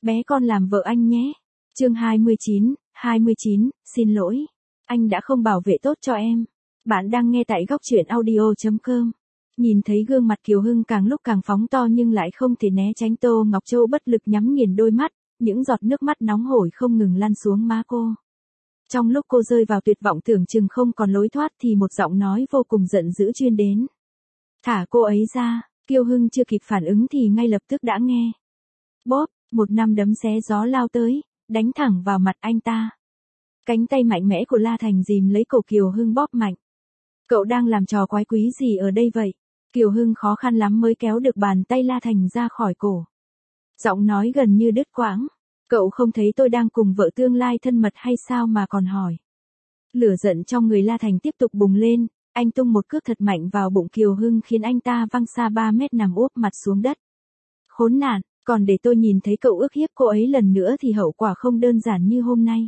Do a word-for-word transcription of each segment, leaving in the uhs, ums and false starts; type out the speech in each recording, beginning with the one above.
Bé con làm vợ anh nhé. Chương hai mươi chín, hai mươi chín, xin lỗi. Anh đã không bảo vệ tốt cho em. Bạn đang nghe tại góc truyện audio chấm com. Nhìn thấy gương mặt Kiều Hưng càng lúc càng phóng to nhưng lại không thể né tránh, Tô Ngọc Châu bất lực nhắm nghiền đôi mắt, những giọt nước mắt nóng hổi không ngừng lăn xuống má cô. Trong lúc cô rơi vào tuyệt vọng tưởng chừng không còn lối thoát thì một giọng nói vô cùng giận dữ truyền đến. Thả cô ấy ra. Kiều Hưng chưa kịp phản ứng thì ngay lập tức đã nghe. Bóp, một nắm đấm xé gió lao tới, đánh thẳng vào mặt anh ta. Cánh tay mạnh mẽ của La Thành dìm lấy cổ Kiều Hưng bóp mạnh. Cậu đang làm trò quái quỷ gì ở đây vậy? Kiều Hưng khó khăn lắm mới kéo được bàn tay La Thành ra khỏi cổ. Giọng nói gần như đứt quãng. Cậu không thấy tôi đang cùng vợ tương lai thân mật hay sao mà còn hỏi? Lửa giận trong người La Thành tiếp tục bùng lên, anh tung một cước thật mạnh vào bụng Kiều Hưng khiến anh ta văng xa ba mét nằm úp mặt xuống đất. Khốn nạn, còn để tôi nhìn thấy cậu ức hiếp cô ấy lần nữa thì hậu quả không đơn giản như hôm nay.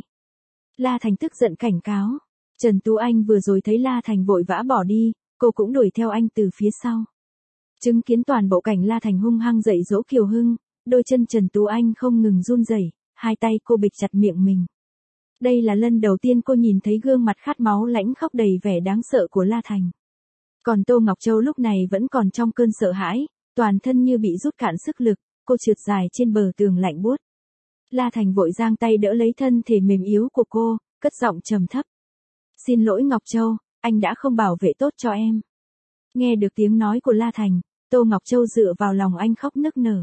La Thành tức giận cảnh cáo. Trần Tú Anh vừa rồi thấy La Thành vội vã bỏ đi, cô cũng đuổi theo anh từ phía sau. Chứng kiến toàn bộ cảnh La Thành hung hăng dạy dỗ Kiều Hưng, đôi chân Trần Tú Anh không ngừng run rẩy, hai tay cô bịch chặt miệng mình. Đây là lần đầu tiên cô nhìn thấy gương mặt khát máu lãnh khóc đầy vẻ đáng sợ của La Thành. Còn Tô Ngọc Châu lúc này vẫn còn trong cơn sợ hãi, toàn thân như bị rút cạn sức lực, cô trượt dài trên bờ tường lạnh buốt. La Thành vội giang tay đỡ lấy thân thể mềm yếu của cô, cất giọng trầm thấp. Xin lỗi Ngọc Châu, anh đã không bảo vệ tốt cho em. Nghe được tiếng nói của La Thành, Tô Ngọc Châu dựa vào lòng anh khóc nức nở.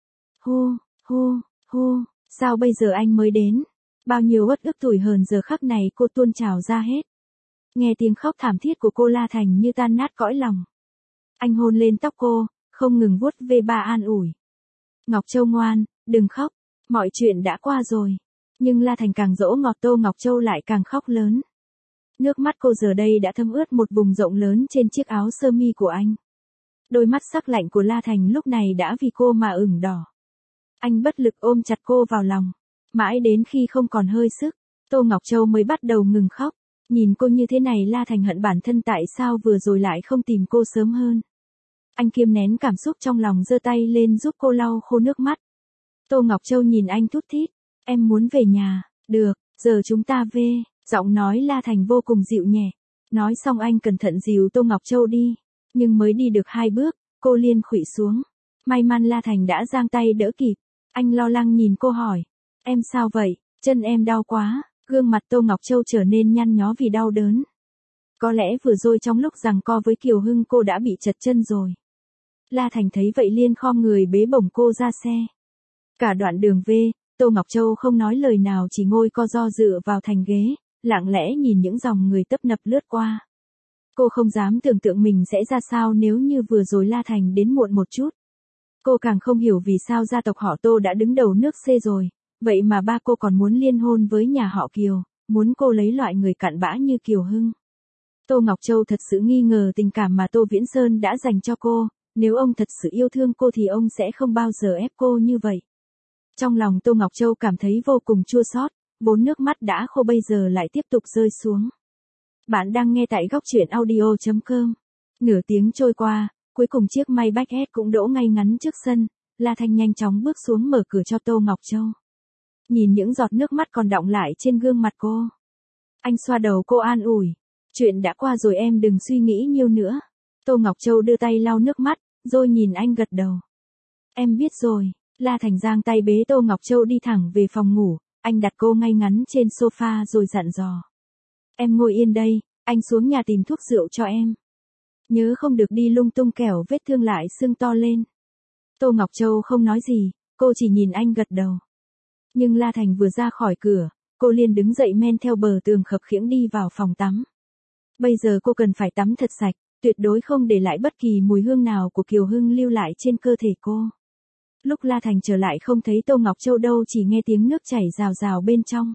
Hô, hô, hô, sao bây giờ anh mới đến? Bao nhiêu uất ức tủi hờn giờ khắc này cô tuôn trào ra hết. Nghe tiếng khóc thảm thiết của cô, La Thành như tan nát cõi lòng. Anh hôn lên tóc cô, không ngừng vuốt ve ba an ủi. Ngọc Châu ngoan, đừng khóc, mọi chuyện đã qua rồi. Nhưng La Thành càng dỗ ngọt, Tô Ngọc Châu lại càng khóc lớn. Nước mắt cô giờ đây đã thấm ướt một vùng rộng lớn trên chiếc áo sơ mi của anh. Đôi mắt sắc lạnh của La Thành lúc này đã vì cô mà ửng đỏ. Anh bất lực ôm chặt cô vào lòng. Mãi đến khi không còn hơi sức, Tô Ngọc Châu mới bắt đầu ngừng khóc. Nhìn cô như thế này, La Thành hận bản thân tại sao vừa rồi lại không tìm cô sớm hơn. Anh kiềm nén cảm xúc trong lòng, giơ tay lên giúp cô lau khô nước mắt. Tô Ngọc Châu nhìn anh thút thít. Em muốn về nhà. Được, giờ chúng ta về. Giọng nói La Thành vô cùng dịu nhẹ. Nói xong anh cẩn thận dìu Tô Ngọc Châu đi. Nhưng mới đi được hai bước, cô liền khuỵu xuống. May mắn La Thành đã giang tay đỡ kịp. Anh lo lắng nhìn cô hỏi. Em sao vậy? Chân em đau quá. Gương mặt Tô Ngọc Châu trở nên nhăn nhó vì đau đớn. Có lẽ vừa rồi trong lúc giằng co với Kiều Hưng cô đã bị trật chân rồi. La Thành thấy vậy liền khom người bế bổng cô ra xe. Cả đoạn đường về, Tô Ngọc Châu không nói lời nào, chỉ ngồi co ro dựa vào thành ghế, lặng lẽ nhìn những dòng người tấp nập lướt qua. Cô không dám tưởng tượng mình sẽ ra sao nếu như vừa rồi La Thành đến muộn một chút. Cô càng không hiểu vì sao gia tộc họ Tô đã đứng đầu nước C rồi, vậy mà ba cô còn muốn liên hôn với nhà họ Kiều, muốn cô lấy loại người cặn bã như Kiều Hưng. Tô Ngọc Châu thật sự nghi ngờ tình cảm mà Tô Viễn Sơn đã dành cho cô, nếu ông thật sự yêu thương cô thì ông sẽ không bao giờ ép cô như vậy. Trong lòng Tô Ngọc Châu cảm thấy vô cùng chua xót, bốn nước mắt đã khô bây giờ lại tiếp tục rơi xuống. Bạn đang nghe tại góc truyện audio chấm com. Nửa tiếng trôi qua, cuối cùng chiếc Maybach S cũng đỗ ngay ngắn trước sân, La Thành nhanh chóng bước xuống mở cửa cho Tô Ngọc Châu. Nhìn những giọt nước mắt còn đọng lại trên gương mặt cô, anh xoa đầu cô an ủi. Chuyện đã qua rồi, em đừng suy nghĩ nhiều nữa. Tô Ngọc Châu đưa tay lau nước mắt, rồi nhìn anh gật đầu. Em biết rồi. La Thành giang tay bế Tô Ngọc Châu đi thẳng về phòng ngủ, anh đặt cô ngay ngắn trên sofa rồi dặn dò. Em ngồi yên đây, anh xuống nhà tìm thuốc rượu cho em. Nhớ không được đi lung tung kẻo vết thương lại sưng to lên. Tô Ngọc Châu không nói gì, cô chỉ nhìn anh gật đầu. Nhưng La Thành vừa ra khỏi cửa, cô liền đứng dậy men theo bờ tường khập khiễng đi vào phòng tắm. Bây giờ cô cần phải tắm thật sạch, tuyệt đối không để lại bất kỳ mùi hương nào của Kiều Hưng lưu lại trên cơ thể cô. Lúc La Thành trở lại không thấy Tô Ngọc Châu đâu, chỉ nghe tiếng nước chảy rào rào bên trong.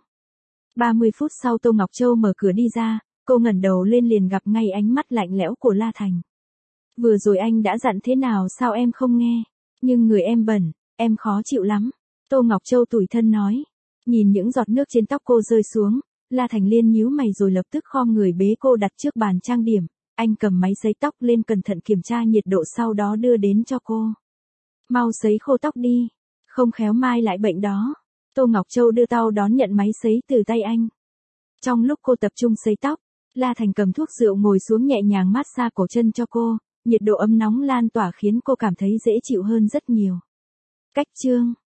ba mươi phút sau Tô Ngọc Châu mở cửa đi ra, cô ngẩng đầu lên liền gặp ngay ánh mắt lạnh lẽo của La Thành. Vừa rồi anh đã dặn thế nào sao em không nghe? Nhưng người em bẩn, em khó chịu lắm. Tô Ngọc Châu tủi thân nói. Nhìn những giọt nước trên tóc cô rơi xuống, La Thành liên nhíu mày rồi lập tức khom người bế cô đặt trước bàn trang điểm. Anh cầm máy sấy tóc lên cẩn thận kiểm tra nhiệt độ sau đó đưa đến cho cô. Mau sấy khô tóc đi. Không khéo mai lại bệnh đó. Tô Ngọc Châu đưa tao đón nhận máy sấy từ tay anh. Trong lúc cô tập trung sấy tóc, La Thành cầm thuốc rượu ngồi xuống nhẹ nhàng massage cổ chân cho cô, nhiệt độ ấm nóng lan tỏa khiến cô cảm thấy dễ chịu hơn rất nhiều. Cách chương